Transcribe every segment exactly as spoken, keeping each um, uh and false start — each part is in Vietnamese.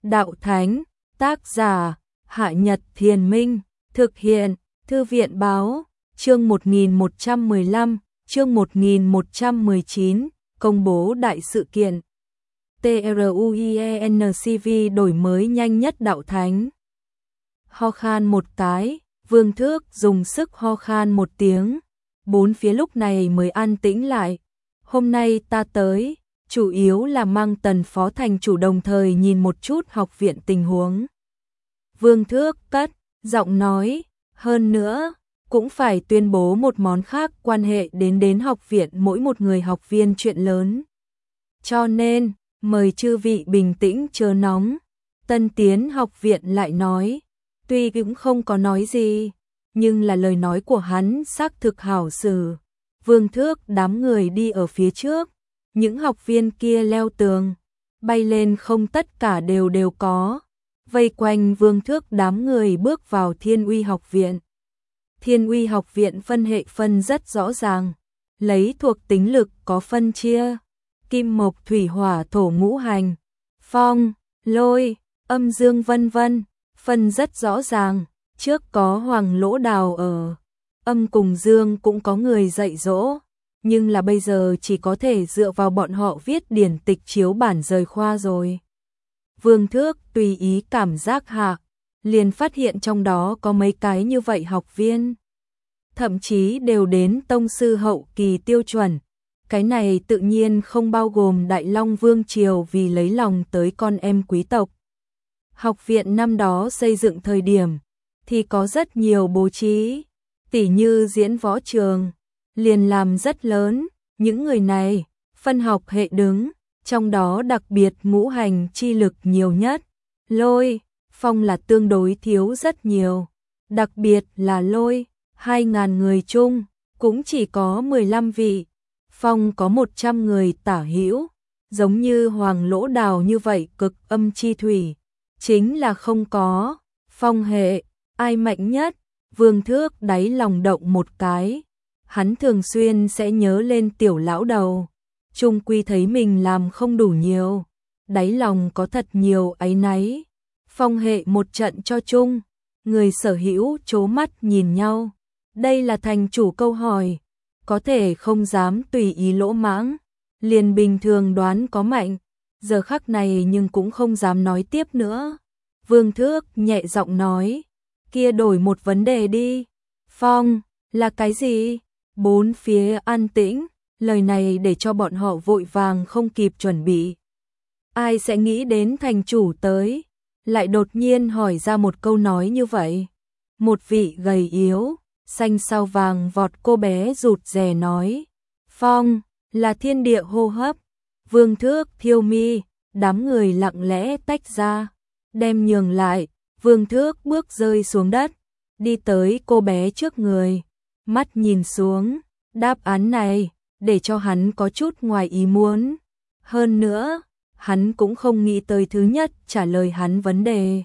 Đạo Thánh, tác giả, Hạ Nhật Thiền Minh, thực hiện, Thư viện Báo, chương một nghìn một trăm mười lăm, chương một nghìn một trăm mười chín, công bố đại sự kiện. TRUIENCV đổi mới nhanh nhất Đạo Thánh. Ho khan một cái, Vương Thước dùng sức ho khan một tiếng, bốn phía lúc này mới an tĩnh lại. Hôm nay ta tới, chủ yếu là mang Tần phó thành chủ đồng thời nhìn một chút học viện tình huống. Vương Thước cất giọng nói, hơn nữa, cũng phải tuyên bố một món khác quan hệ đến đến học viện mỗi một người học viên chuyện lớn. Cho nên, mời chư vị bình tĩnh chớ nóng. Tân tiến học viện lại nói, tuy cũng không có nói gì, nhưng là lời nói của hắn xác thực hảo xử. Vương Thước đám người đi ở phía trước, những học viên kia leo tường, bay lên không tất cả đều đều có, vây quanh Vương Thước đám người bước vào Thiên Uy học viện. Thiên Uy học viện phân hệ phân rất rõ ràng, lấy thuộc tính lực có phân chia, kim mộc thủy hỏa thổ ngũ hành, phong, lôi, âm dương vân vân, phân rất rõ ràng, trước có Hoàng Lỗ Đào ở, âm cùng dương cũng có người dạy dỗ, nhưng là bây giờ chỉ có thể dựa vào bọn họ viết điển tịch chiếu bản rời khoa rồi. Vương Thước tùy ý cảm giác hạ, liền phát hiện trong đó có mấy cái như vậy học viên, thậm chí đều đến tông sư hậu kỳ tiêu chuẩn. Cái này tự nhiên không bao gồm Đại Long Vương Triều vì lấy lòng tới con em quý tộc. Học viện năm đó xây dựng thời điểm thì có rất nhiều bố trí, tỉ như diễn võ trường, liền làm rất lớn, những người này, phân học hệ đứng, trong đó đặc biệt ngũ hành chi lực nhiều nhất, lôi, phong là tương đối thiếu rất nhiều, đặc biệt là lôi, hai ngàn người chung, cũng chỉ có mười lăm vị, phong có một trăm người tả hữu, giống như Hoàng Lỗ Đào như vậy cực âm chi thủy, chính là không có, phong hệ, ai mạnh nhất, Vương Thước đáy lòng động một cái, hắn thường xuyên sẽ nhớ lên tiểu lão đầu, chung quy thấy mình làm không đủ nhiều, đáy lòng có thật nhiều áy náy, phong hệ một trận cho chung, người sở hữu chố mắt nhìn nhau, đây là thành chủ câu hỏi, có thể không dám tùy ý lỗ mãng, liền bình thường đoán có mạnh, giờ khắc này nhưng cũng không dám nói tiếp nữa. Vương Thước nhẹ giọng nói, kia đổi một vấn đề đi, phong, là cái gì? Bốn phía an tĩnh, lời này để cho bọn họ vội vàng không kịp chuẩn bị. Ai sẽ nghĩ đến thành chủ tới, lại đột nhiên hỏi ra một câu nói như vậy. Một vị gầy yếu, xanh sao vàng vọt cô bé rụt rè nói, phong, là thiên địa hô hấp. Vương Thước thiêu mi, đám người lặng lẽ tách ra, đem nhường lại, Vương Thước bước rơi xuống đất, đi tới cô bé trước người, mắt nhìn xuống, đáp án này, để cho hắn có chút ngoài ý muốn. Hơn nữa, hắn cũng không nghĩ tới thứ nhất trả lời hắn vấn đề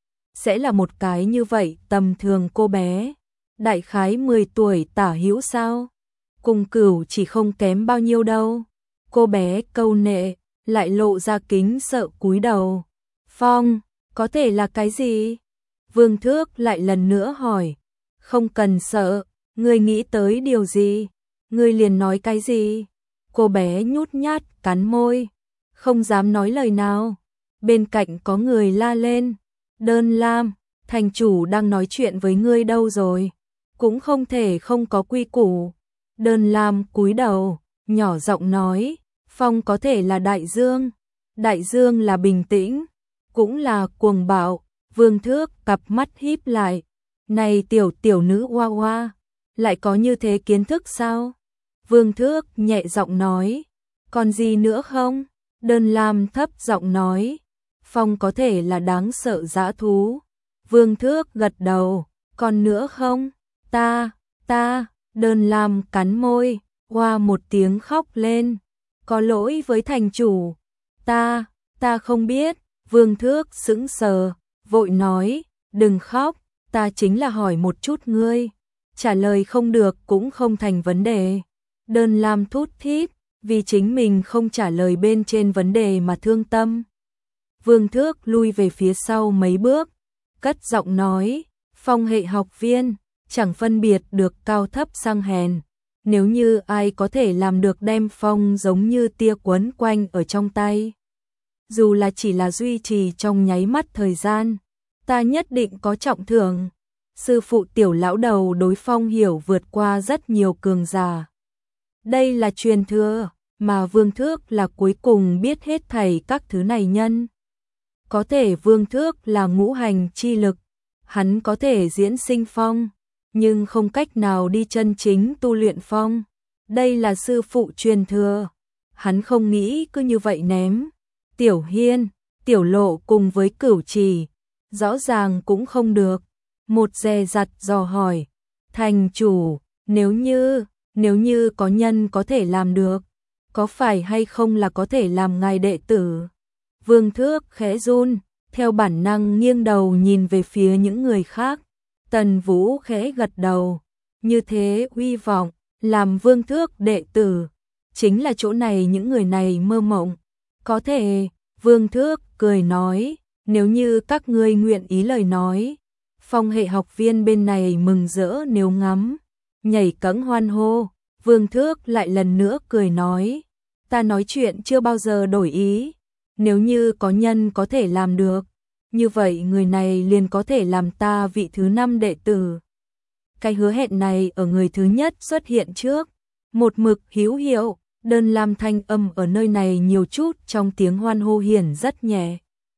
sẽ là một cái như vậy tầm thường cô bé, đại khái mười tuổi tả hữu sao, cùng Cửu chỉ không kém bao nhiêu đâu. Cô bé câu nệ, lại lộ ra kính sợ cúi đầu. Phong, có thể là cái gì? Vương Thước lại lần nữa hỏi. Không cần sợ, ngươi nghĩ tới điều gì? Ngươi liền nói cái gì? Cô bé nhút nhát, cắn môi, không dám nói lời nào. Bên cạnh có người la lên. Đơn Lam, thành chủ đang nói chuyện với ngươi đâu rồi? Cũng không thể không có quy củ. Đơn Lam cúi đầu, nhỏ giọng nói, phong có thể là đại dương, đại dương là bình tĩnh, cũng là cuồng bạo. Vương Thước cặp mắt híp lại, này tiểu tiểu nữ hoa hoa, lại có như thế kiến thức sao? Vương Thước nhẹ giọng nói, còn gì nữa không? Đơn Lam thấp giọng nói, phong có thể là đáng sợ dã thú. Vương Thước gật đầu, còn nữa không? Ta, ta, Đơn Lam cắn môi, hoa một tiếng khóc lên, có lỗi với thành chủ, ta, ta không biết. Vương Thước sững sờ, vội nói, đừng khóc, ta chính là hỏi một chút ngươi, trả lời không được cũng không thành vấn đề. Đơn Lam thút thít, vì chính mình không trả lời bên trên vấn đề mà thương tâm. Vương Thước lui về phía sau mấy bước, cất giọng nói, Phong hệ học viên, chẳng phân biệt được cao thấp sang hèn. Nếu như ai có thể làm được đem phong giống như tia quấn quanh ở trong tay, dù là chỉ là duy trì trong nháy mắt thời gian, ta nhất định có trọng thưởng. Sư phụ Tiểu lão đầu đối phong hiểu vượt qua rất nhiều cường giả. Đây là truyền thừa, mà Vương Thước là cuối cùng biết hết thảy các thứ này nhân. Có thể Vương Thước là ngũ hành chi lực, hắn có thể diễn sinh phong, nhưng không cách nào đi chân chính tu luyện phong. Đây là sư phụ truyền thừa, hắn không nghĩ cứ như vậy ném. Tiểu Hiên, Tiểu Lộ cùng với Cửu Trì, rõ ràng cũng không được. Một dè dặt dò hỏi, thành chủ, nếu như, nếu như có nhân có thể làm được, có phải hay không là có thể làm ngài đệ tử? Vương Thước khẽ run, theo bản năng nghiêng đầu nhìn về phía những người khác. Tần Vũ khẽ gật đầu, như thế uy vọng, làm Vương Thước đệ tử, chính là chỗ này những người này mơ mộng. Có thể, Vương Thước cười nói, nếu như các ngươi nguyện ý lời nói, Phong hệ học viên bên này mừng rỡ nếu ngắm, nhảy cẫng hoan hô. Vương Thước lại lần nữa cười nói, ta nói chuyện chưa bao giờ đổi ý, nếu như có nhân có thể làm được, như vậy người này liền có thể làm ta vị thứ năm đệ tử. Cái hứa hẹn này ở người thứ nhất xuất hiện trước, một mực hữu hiệu, đơn lam thanh âm ở nơi này nhiều chút trong tiếng hoan hô hiển rất nhẹ.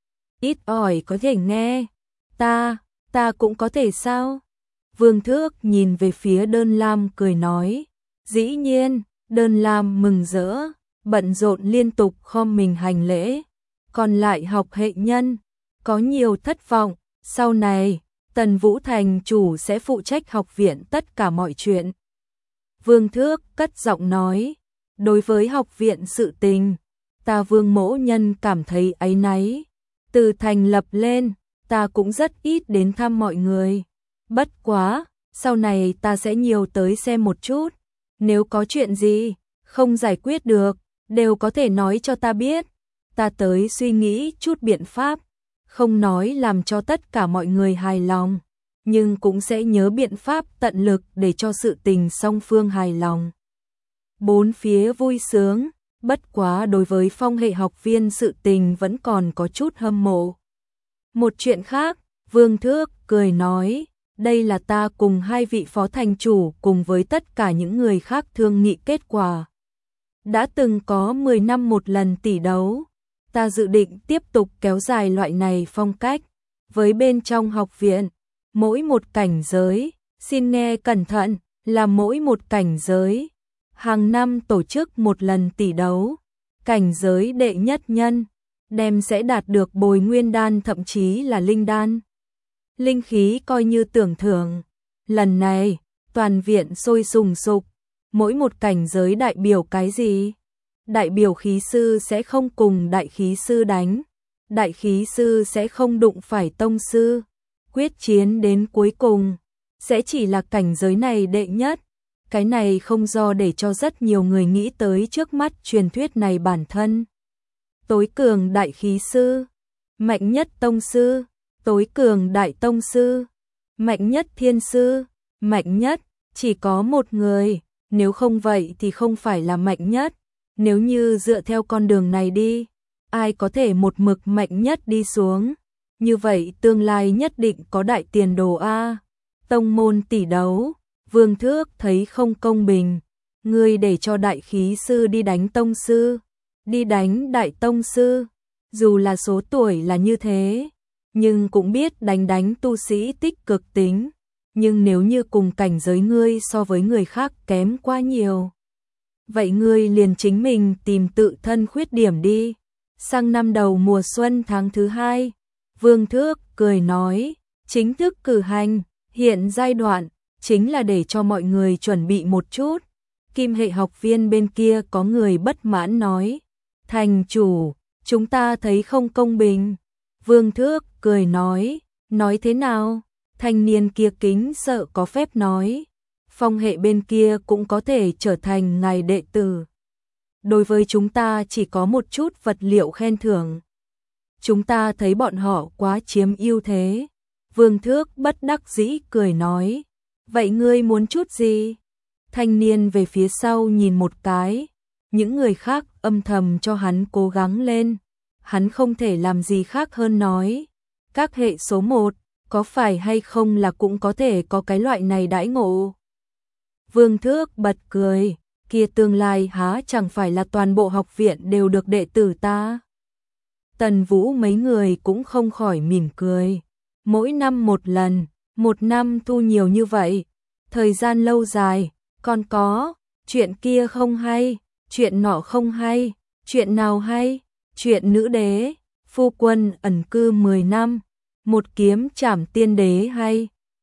Ít ỏi có thể nghe, ta, ta cũng có thể sao? Vương Thước nhìn về phía đơn lam cười nói, dĩ nhiên, đơn lam mừng rỡ, bận rộn liên tục khom mình hành lễ, còn lại học hệ nhân, có nhiều thất vọng, sau này, Tần Vũ thành chủ sẽ phụ trách học viện tất cả mọi chuyện. Vương Thước cất giọng nói, đối với học viện sự tình, ta Vương mỗ nhân cảm thấy áy náy, từ thành lập lên, ta cũng rất ít đến thăm mọi người. Bất quá, sau này ta sẽ nhiều tới xem một chút, nếu có chuyện gì không giải quyết được, đều có thể nói cho ta biết, ta tới suy nghĩ chút biện pháp, không nói làm cho tất cả mọi người hài lòng, nhưng cũng sẽ nhớ biện pháp tận lực để cho sự tình song phương hài lòng. Bốn phía vui sướng, bất quá đối với Phong hệ học viên sự tình vẫn còn có chút hâm mộ. Một chuyện khác, Vương Thước cười nói, đây là ta cùng hai vị phó thành chủ cùng với tất cả những người khác thương nghị kết quả. Đã từng có mười năm một lần tỷ đấu, ta dự định tiếp tục kéo dài loại này phong cách. Với bên trong học viện, mỗi một cảnh giới, xin nghe cẩn thận, là mỗi một cảnh giới. Hàng năm tổ chức một lần tỷ đấu, cảnh giới đệ nhất nhân, đem sẽ đạt được bồi nguyên đan thậm chí là linh đan. Linh khí coi như tưởng thưởng. Lần này, toàn viện sôi sùng sục, mỗi một cảnh giới đại biểu cái gì? Đại biểu khí sư sẽ không cùng đại khí sư đánh, đại khí sư sẽ không đụng phải tông sư, quyết chiến đến cuối cùng, sẽ chỉ là cảnh giới này đệ nhất. Cái này không do để cho rất nhiều người nghĩ tới trước mắt truyền thuyết này bản thân. Tối cường đại khí sư, mạnh nhất tông sư, tối cường đại tông sư, mạnh nhất thiên sư, mạnh nhất, chỉ có một người, nếu không vậy thì không phải là mạnh nhất. Nếu như dựa theo con đường này đi, ai có thể một mực mạnh nhất đi xuống, như vậy tương lai nhất định có đại tiền đồ a. Tông môn tỷ đấu, Vương Thước thấy không công bình, ngươi để cho đại khí sư đi đánh tông sư, đi đánh đại tông sư, dù là số tuổi là như thế, nhưng cũng biết đánh đánh tu sĩ tích cực tính, nhưng nếu như cùng cảnh giới ngươi so với người khác kém quá nhiều, vậy ngươi liền chính mình tìm tự thân khuyết điểm đi. Sang năm đầu mùa xuân tháng thứ hai, Vương Thước cười nói, chính thức cử hành, hiện giai đoạn, chính là để cho mọi người chuẩn bị một chút. Kim hệ học viên bên kia có người bất mãn nói, thành chủ, chúng ta thấy không công bình. Vương Thước cười nói, nói thế nào? Thanh niên kia kính sợ có phép nói, Phong hệ bên kia cũng có thể trở thành ngài đệ tử. Đối với chúng ta chỉ có một chút vật liệu khen thưởng. chúng ta thấy bọn họ quá chiếm ưu thế. Vương Thước bất đắc dĩ cười nói, vậy ngươi muốn chút gì? Thanh niên về phía sau nhìn một cái, những người khác âm thầm cho hắn cố gắng lên. Hắn không thể làm gì khác hơn nói, các hệ số một, có phải hay không là cũng có thể có cái loại này đãi ngộ. Vương Thước bật cười, kia tương lai há chẳng phải là toàn bộ học viện đều được đệ tử ta. Tần Vũ mấy người cũng không khỏi mỉm cười. Mỗi năm một lần, một năm thu nhiều như vậy, thời gian lâu dài, còn có, chuyện kia không hay, chuyện nọ không hay, chuyện nào hay, chuyện nữ đế, phu quân ẩn cư mười năm, một kiếm trảm tiên đế hay.